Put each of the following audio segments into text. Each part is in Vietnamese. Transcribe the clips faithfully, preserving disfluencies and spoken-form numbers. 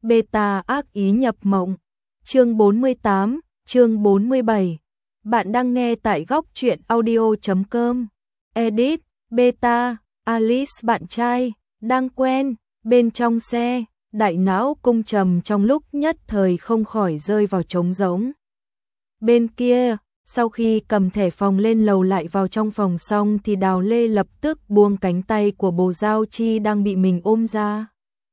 Beta ác ý nhập mộng. Chương bốn mươi tám, chương bốn mươi bảy. Bạn đang nghe tại góc truyện audio chấm com. Edit, Beta, Alice bạn trai, đang quen, bên trong xe, đại não cung trầm trong lúc nhất thời không khỏi rơi vào trống rỗng. Bên kia, sau khi cầm thẻ phòng lên lầu lại vào trong phòng xong thì Đào Lê lập tức buông cánh tay của Bồ Giao Chi đang bị mình ôm ra.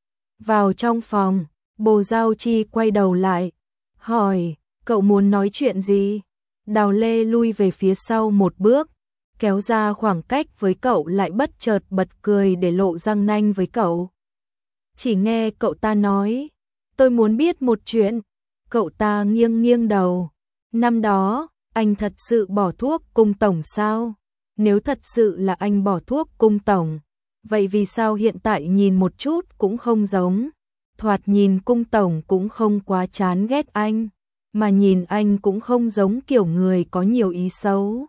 Vào trong phòng, Bồ Giao Chi quay đầu lại, hỏi, cậu muốn nói chuyện gì? Đào Lê lui về phía sau một bước, kéo ra khoảng cách với cậu lại bất chợt bật cười để lộ răng nanh với cậu. Chỉ nghe cậu ta nói, tôi muốn biết một chuyện. Cậu ta nghiêng nghiêng đầu. Năm đó, anh thật sự bỏ thuốc cung tổng sao? Nếu thật sự là anh bỏ thuốc cung tổng, vậy vì sao hiện tại nhìn một chút cũng không giống? Thoạt nhìn cung tổng cũng không quá chán ghét anh, mà nhìn anh cũng không giống kiểu người có nhiều ý xấu.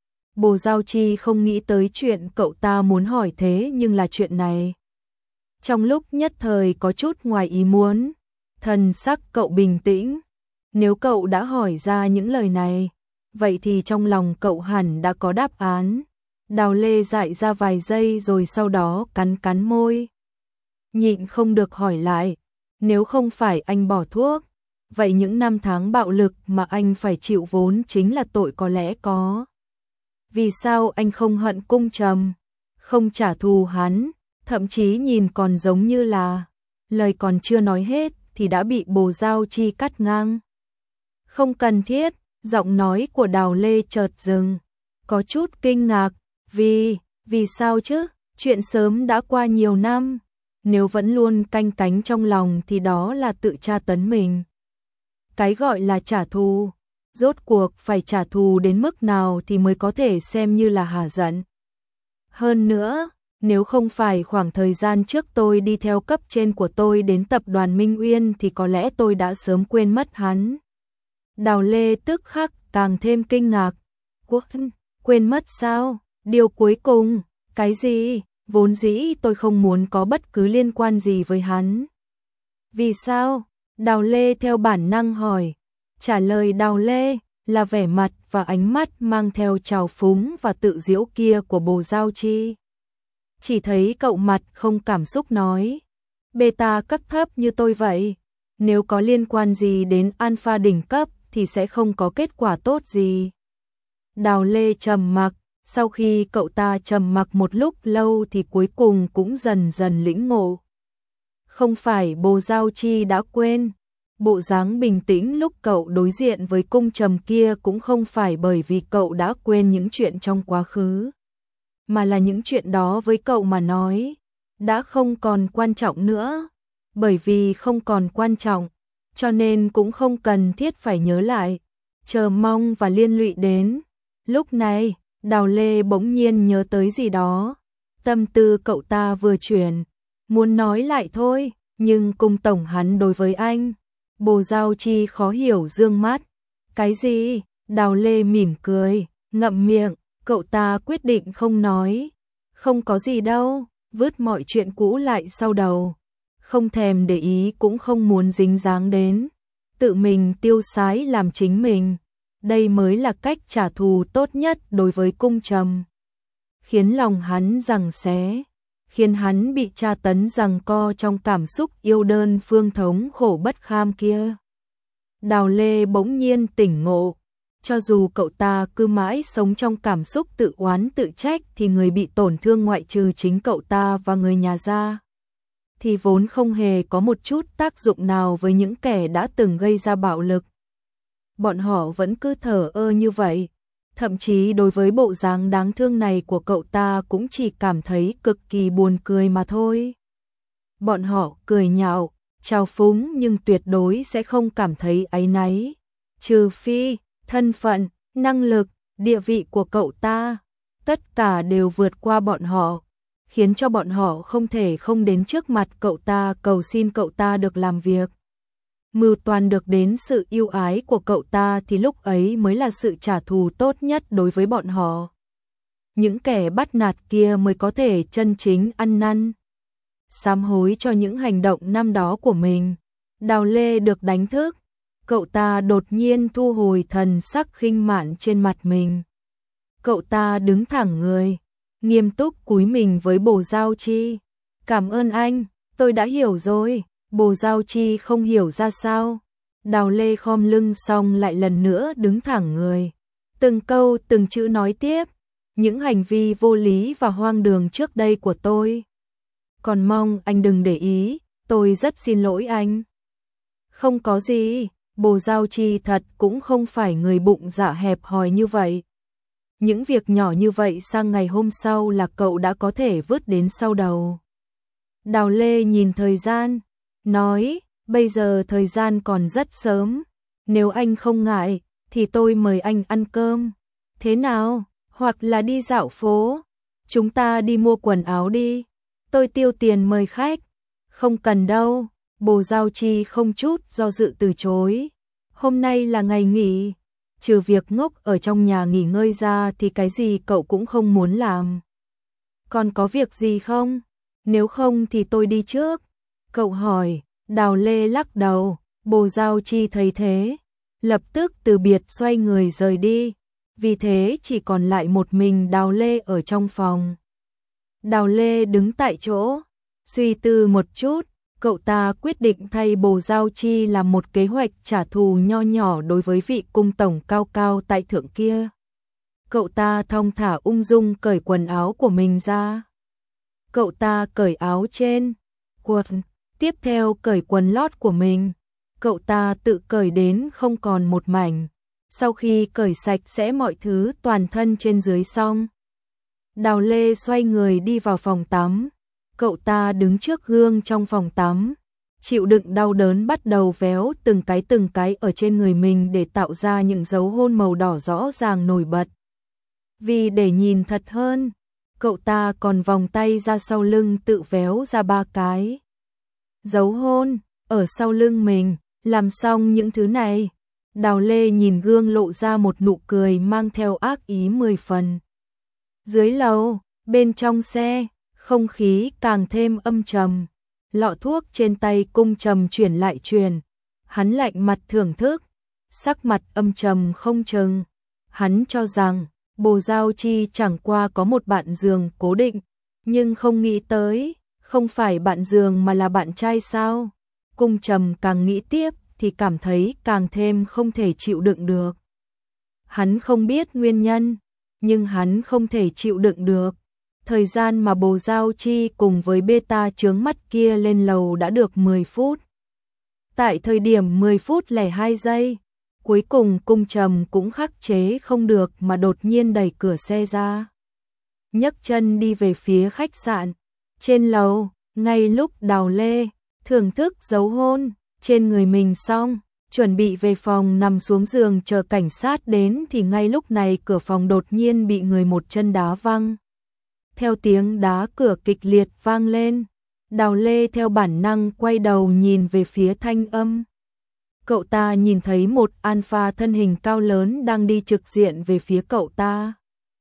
Bồ Giao Chi không nghĩ tới chuyện cậu ta muốn hỏi thế nhưng là chuyện này. Trong lúc nhất thời có chút ngoài ý muốn, thần sắc cậu bình tĩnh. Nếu cậu đã hỏi ra những lời này, vậy thì trong lòng cậu hẳn đã có đáp án. Đào Lê dại ra vài giây rồi sau đó cắn cắn môi. Nhịn không được hỏi lại, nếu không phải anh bỏ thuốc, vậy những năm tháng bạo lực mà anh phải chịu vốn chính là tội có lẽ có. Vì sao anh không hận cung trầm, không trả thù hắn, thậm chí nhìn còn giống như là... Lời còn chưa nói hết thì đã bị Bồ Giao Chi cắt ngang. Không cần thiết, giọng nói của Đào Lê chợt dừng, có chút kinh ngạc, vì, vì sao chứ, chuyện sớm đã qua nhiều năm, nếu vẫn luôn canh cánh trong lòng thì đó là tự tra tấn mình. Cái gọi là trả thù, rốt cuộc phải trả thù đến mức nào thì mới có thể xem như là hả giận. Hơn nữa, nếu không phải khoảng thời gian trước tôi đi theo cấp trên của tôi đến tập đoàn Minh Uyên thì có lẽ tôi đã sớm quên mất hắn. Đào Lê tức khắc càng thêm kinh ngạc. Quốc, quên mất sao? Điều cuối cùng, cái gì? Vốn dĩ tôi không muốn có bất cứ liên quan gì với hắn. Vì sao? Đào Lê theo bản năng hỏi. Trả lời Đào Lê là vẻ mặt và ánh mắt mang theo trào phúng và tự giễu kia của Bồ Giao Chi. Chỉ thấy cậu mặt không cảm xúc nói. Beta cấp thấp như tôi vậy, nếu có liên quan gì đến alpha đỉnh cấp thì sẽ không có kết quả tốt gì. Đào Lê trầm mặc, sau khi cậu ta trầm mặc một lúc lâu thì cuối cùng cũng dần dần lĩnh ngộ. Không phải Bồ Giao Chi đã quên, bộ dáng bình tĩnh lúc cậu đối diện với cung trầm kia cũng không phải bởi vì cậu đã quên những chuyện trong quá khứ, mà là những chuyện đó với cậu mà nói đã không còn quan trọng nữa. Bởi vì không còn quan trọng, cho nên cũng không cần thiết phải nhớ lại, chờ mong và liên lụy đến. Lúc này, Đào Lê bỗng nhiên nhớ tới gì đó. Tâm tư cậu ta vừa chuyển, muốn nói lại thôi, nhưng cung tổng hắn đối với anh. Bồ Giao Chi khó hiểu dương mắt. Cái gì? Đào Lê mỉm cười, ngậm miệng, cậu ta quyết định không nói. Không có gì đâu, vứt mọi chuyện cũ lại sau đầu. Không thèm để ý cũng không muốn dính dáng đến. Tự mình tiêu sái làm chính mình. Đây mới là cách trả thù tốt nhất đối với cung trầm. Khiến lòng hắn giằng xé, khiến hắn bị tra tấn giằng co trong cảm xúc yêu đơn phương thống khổ bất kham kia. Đào Lê bỗng nhiên tỉnh ngộ. Cho dù cậu ta cứ mãi sống trong cảm xúc tự oán tự trách thì người bị tổn thương ngoại trừ chính cậu ta và người nhà ra thì vốn không hề có một chút tác dụng nào với những kẻ đã từng gây ra bạo lực. Bọn họ vẫn cứ thờ ơ như vậy, thậm chí đối với bộ dáng đáng thương này của cậu ta cũng chỉ cảm thấy cực kỳ buồn cười mà thôi. Bọn họ cười nhạo, trào phúng nhưng tuyệt đối sẽ không cảm thấy áy náy, trừ phi thân phận, năng lực, địa vị của cậu ta, tất cả đều vượt qua bọn họ, khiến cho bọn họ không thể không đến trước mặt cậu ta cầu xin cậu ta được làm việc. Mưu toàn được đến sự yêu ái của cậu ta thì lúc ấy mới là sự trả thù tốt nhất đối với bọn họ. Những kẻ bắt nạt kia mới có thể chân chính ăn năn, sám hối cho những hành động năm đó của mình. Đào Lê được đánh thức, cậu ta đột nhiên thu hồi thần sắc khinh mạn trên mặt mình. Cậu ta đứng thẳng người, nghiêm túc cúi mình với Bồ Giao Chi. Cảm ơn anh, tôi đã hiểu rồi. Bồ Giao Chi không hiểu ra sao. Đào Lê khom lưng xong lại lần nữa đứng thẳng người. Từng câu từng chữ nói tiếp. Những hành vi vô lý và hoang đường trước đây của tôi. Còn mong anh đừng để ý, tôi rất xin lỗi anh. Không có gì, Bồ Giao Chi thật cũng không phải người bụng dạ hẹp hòi như vậy. Những việc nhỏ như vậy sang ngày hôm sau là cậu đã có thể vứt đến sau đầu. Đào Lê nhìn thời gian, nói, bây giờ thời gian còn rất sớm, nếu anh không ngại, thì tôi mời anh ăn cơm. Thế nào, hoặc là đi dạo phố, chúng ta đi mua quần áo đi, tôi tiêu tiền mời khách. Không cần đâu, Bồ Giao Chi không chút do dự từ chối. Hôm nay là ngày nghỉ, trừ việc ngốc ở trong nhà nghỉ ngơi ra thì cái gì cậu cũng không muốn làm. Còn có việc gì không? Nếu không thì tôi đi trước. Cậu hỏi, Đào Lê lắc đầu, Bồ Giao Chi thấy thế, lập tức từ biệt xoay người rời đi. Vì thế chỉ còn lại một mình Đào Lê ở trong phòng. Đào Lê đứng tại chỗ, suy tư một chút, cậu ta quyết định thay Bồ Giao Chi làm một kế hoạch trả thù nho nhỏ đối với vị cung tổng cao cao tại thượng kia. Cậu ta thong thả ung dung cởi quần áo của mình ra. Cậu ta cởi áo trên, quần, tiếp theo cởi quần lót của mình. Cậu ta tự cởi đến không còn một mảnh. Sau khi cởi sạch sẽ mọi thứ toàn thân trên dưới xong, Đào Lê xoay người đi vào phòng tắm. Cậu ta đứng trước gương trong phòng tắm, chịu đựng đau đớn bắt đầu véo từng cái từng cái ở trên người mình để tạo ra những dấu hôn màu đỏ rõ ràng nổi bật. Vì để nhìn thật hơn, cậu ta còn vòng tay ra sau lưng tự véo ra ba cái dấu hôn ở sau lưng mình. Làm xong những thứ này, Đào Lê nhìn gương lộ ra một nụ cười mang theo ác ý mười phần. Dưới lầu, bên trong xe, không khí càng thêm âm trầm. Lọ thuốc trên tay Cung Trầm chuyển lại truyền. Hắn lạnh mặt thưởng thức, sắc mặt âm trầm không chừng. Hắn cho rằng Bồ Giao Chi chẳng qua có một bạn giường cố định, nhưng không nghĩ tới, không phải bạn giường mà là bạn trai sao? Cung Trầm càng nghĩ tiếp thì cảm thấy càng thêm không thể chịu đựng được. Hắn không biết nguyên nhân, nhưng hắn không thể chịu đựng được. Thời gian mà Bồ Giao Chi cùng với beta chướng mắt kia lên lầu đã được mười phút. Tại thời điểm mười phút lẻ hai giây, cuối cùng Cung Trầm cũng khắc chế không được mà đột nhiên đẩy cửa xe ra. Nhấc chân đi về phía khách sạn. Trên lầu, ngay lúc Đào Lê thưởng thức dấu hôn trên người mình xong, chuẩn bị về phòng nằm xuống giường chờ cảnh sát đến thì ngay lúc này cửa phòng đột nhiên bị người một chân đá văng. Theo tiếng đá cửa kịch liệt vang lên, Đào Lê theo bản năng quay đầu nhìn về phía thanh âm. Cậu ta nhìn thấy một alpha thân hình cao lớn đang đi trực diện về phía cậu ta.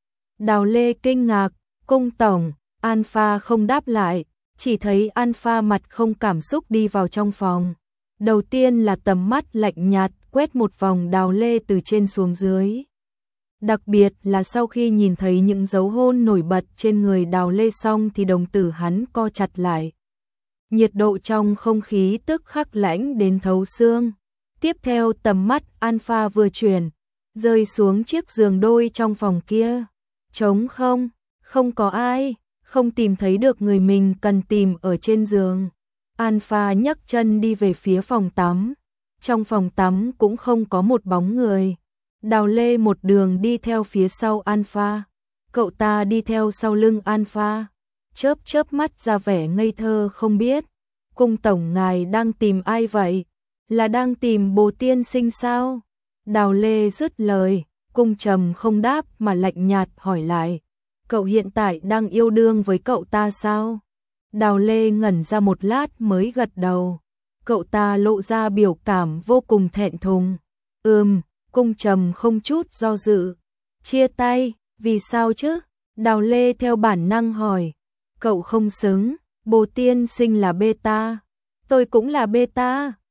Đào Lê kinh ngạc, Cung tổng. Alpha không đáp lại, chỉ thấy Alpha mặt không cảm xúc đi vào trong phòng. Đầu tiên là tầm mắt lạnh nhạt quét một vòng Đào Lê từ trên xuống dưới. Đặc biệt là sau khi nhìn thấy những dấu hôn nổi bật trên người Đào Lê xong thì đồng tử hắn co chặt lại. Nhiệt độ trong không khí tức khắc lãnh đến thấu xương. Tiếp theo tầm mắt Alpha vừa chuyển, rơi xuống chiếc giường đôi trong phòng kia. Trống không, không có ai, không tìm thấy được người mình cần tìm ở trên giường. Alpha nhấc chân đi về phía phòng tắm. Trong phòng tắm cũng không có một bóng người. Đào Lê một đường đi theo phía sau Alpha. Cậu ta đi theo sau lưng Alpha, chớp chớp mắt ra vẻ ngây thơ không biết. Cung tổng ngài đang tìm ai vậy? Là đang tìm Bồ tiên sinh sao? Đào Lê dứt lời, Cung Trầm không đáp mà lạnh nhạt hỏi lại. Cậu hiện tại đang yêu đương với cậu ta sao? Đào Lê ngẩn ra một lát mới gật đầu. Cậu ta lộ ra biểu cảm vô cùng thẹn thùng. Ừm, Cung Trầm không chút do dự. Chia tay, vì sao chứ? Đào Lê theo bản năng hỏi. Cậu không xứng, Bồ tiên sinh là beta. Tôi cũng là beta.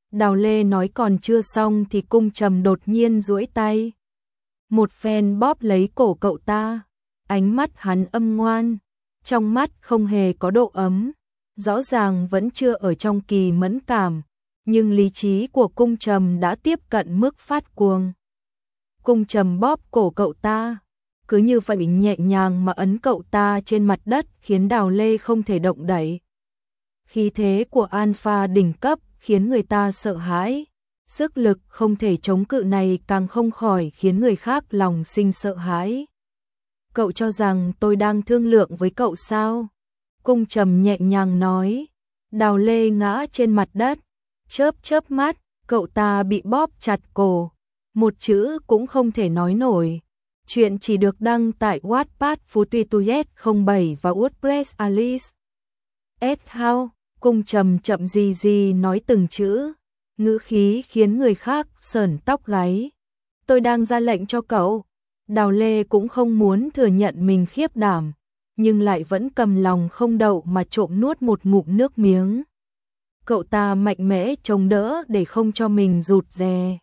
Đào Lê nói còn chưa xong thì Cung Trầm đột nhiên duỗi tay. Một phen bóp lấy cổ cậu ta. Ánh mắt hắn âm ngoan, trong mắt không hề có độ ấm. Rõ ràng vẫn chưa ở trong kỳ mẫn cảm, nhưng lý trí của Cung Trầm đã tiếp cận mức phát cuồng. Cung Trầm bóp cổ cậu ta, cứ như vậy nhẹ nhàng mà ấn cậu ta trên mặt đất khiến Đào Lê không thể động đậy. Khí thế của alpha đỉnh cấp khiến người ta sợ hãi, sức lực không thể chống cự này càng không khỏi khiến người khác lòng sinh sợ hãi. Cậu cho rằng tôi đang thương lượng với cậu sao? Cung Trầm nhẹ nhàng nói. Đào Lê ngã trên mặt đất, chớp chớp mắt, cậu ta bị bóp chặt cổ, một chữ cũng không thể nói nổi. Chuyện chỉ được đăng tại Wattpad Phú Tuy Tuyết không bảy và WordPress Alice. S how, Cung Trầm chậm gì gì nói từng chữ, ngữ khí khiến người khác sởn tóc gáy. Tôi đang ra lệnh cho cậu. Đào Lê cũng không muốn thừa nhận mình khiếp đảm, nhưng lại vẫn cầm lòng không đậu mà trộm nuốt một ngụm nước miếng. Cậu ta mạnh mẽ chống đỡ để không cho mình rụt rè.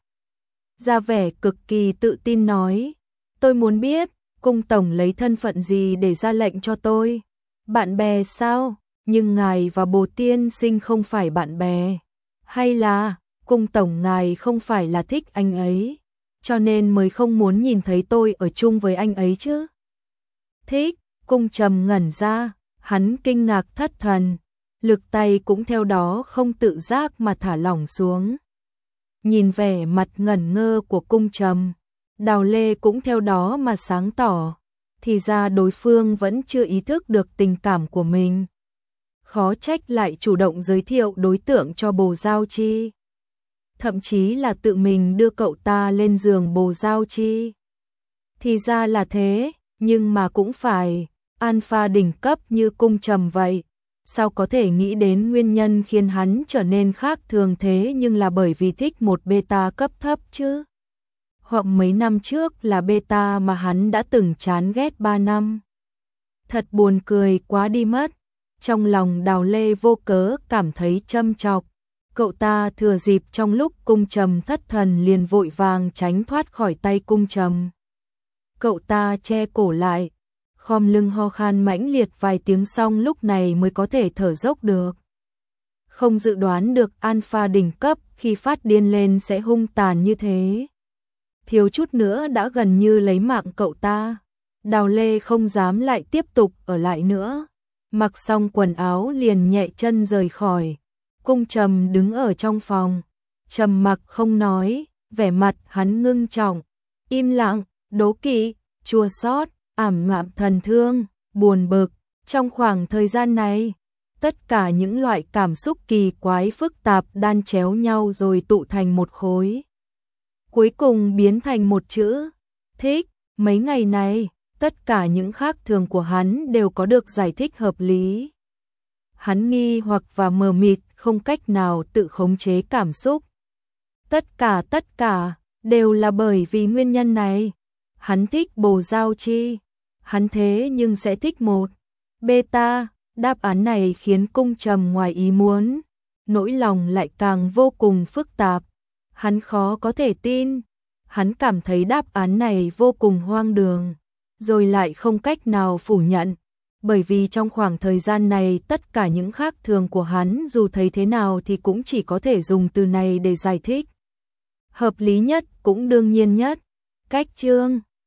Ra vẻ cực kỳ tự tin nói, tôi muốn biết, Cung Tổng lấy thân phận gì để ra lệnh cho tôi? Bạn bè sao? Nhưng ngài và Bồ Tiên Sinh không phải bạn bè. Hay là, Cung Tổng ngài không phải là thích anh ấy, cho nên mới không muốn nhìn thấy tôi ở chung với anh ấy chứ? Thích, Cung Trầm ngẩn ra, hắn kinh ngạc thất thần, lực tay cũng theo đó không tự giác mà thả lỏng xuống. Nhìn vẻ mặt ngẩn ngơ của Cung Trầm, Đào Lê cũng theo đó mà sáng tỏ, thì ra đối phương vẫn chưa ý thức được tình cảm của mình. Khó trách lại chủ động giới thiệu đối tượng cho Bồ Giao Chi. Thậm chí là tự mình đưa cậu ta lên giường Bồ Giao Chi. Thì ra là thế, nhưng mà cũng phải, alpha đỉnh cấp như Cung Trầm vậy. Sao có thể nghĩ đến nguyên nhân khiến hắn trở nên khác thường thế nhưng là bởi vì thích một beta cấp thấp chứ? Hoặc mấy năm trước là beta mà hắn đã từng chán ghét ba năm. Thật buồn cười quá đi mất. Trong lòng Đào Lê vô cớ cảm thấy châm chọc. Cậu ta thừa dịp trong lúc Cung Trầm thất thần liền vội vàng tránh thoát khỏi tay Cung Trầm. Cậu ta che cổ lại, khom lưng ho khan mãnh liệt vài tiếng xong lúc này mới có thể thở dốc được. Không dự đoán được alpha đỉnh cấp khi phát điên lên sẽ hung tàn như thế. Thiếu chút nữa đã gần như lấy mạng cậu ta. Đào Lê không dám lại tiếp tục ở lại nữa. Mặc xong quần áo liền nhẹ chân rời khỏi. Cung Trầm đứng ở trong phòng, trầm mặc không nói, vẻ mặt hắn ngưng trọng, im lặng, đố kỵ, chua xót, ảm đạm thần thương, buồn bực. Trong khoảng thời gian này, tất cả những loại cảm xúc kỳ quái phức tạp đan chéo nhau rồi tụ thành một khối. Cuối cùng biến thành một chữ, thích. Mấy ngày này, tất cả những khác thường của hắn đều có được giải thích hợp lý. Hắn nghi hoặc và mờ mịt, không cách nào tự khống chế cảm xúc. Tất cả tất cả, đều là bởi vì nguyên nhân này. Hắn thích Bồ Giao Chi. Hắn thế nhưng sẽ thích một beta. Đáp án này khiến Cung Trầm ngoài ý muốn. Nỗi lòng lại càng vô cùng phức tạp. Hắn khó có thể tin. Hắn cảm thấy đáp án này vô cùng hoang đường. Rồi lại không cách nào phủ nhận. Bởi vì trong khoảng thời gian này tất cả những khác thường của hắn dù thấy thế nào thì cũng chỉ có thể dùng từ này để giải thích. Hợp lý nhất cũng đương nhiên nhất. Cách chương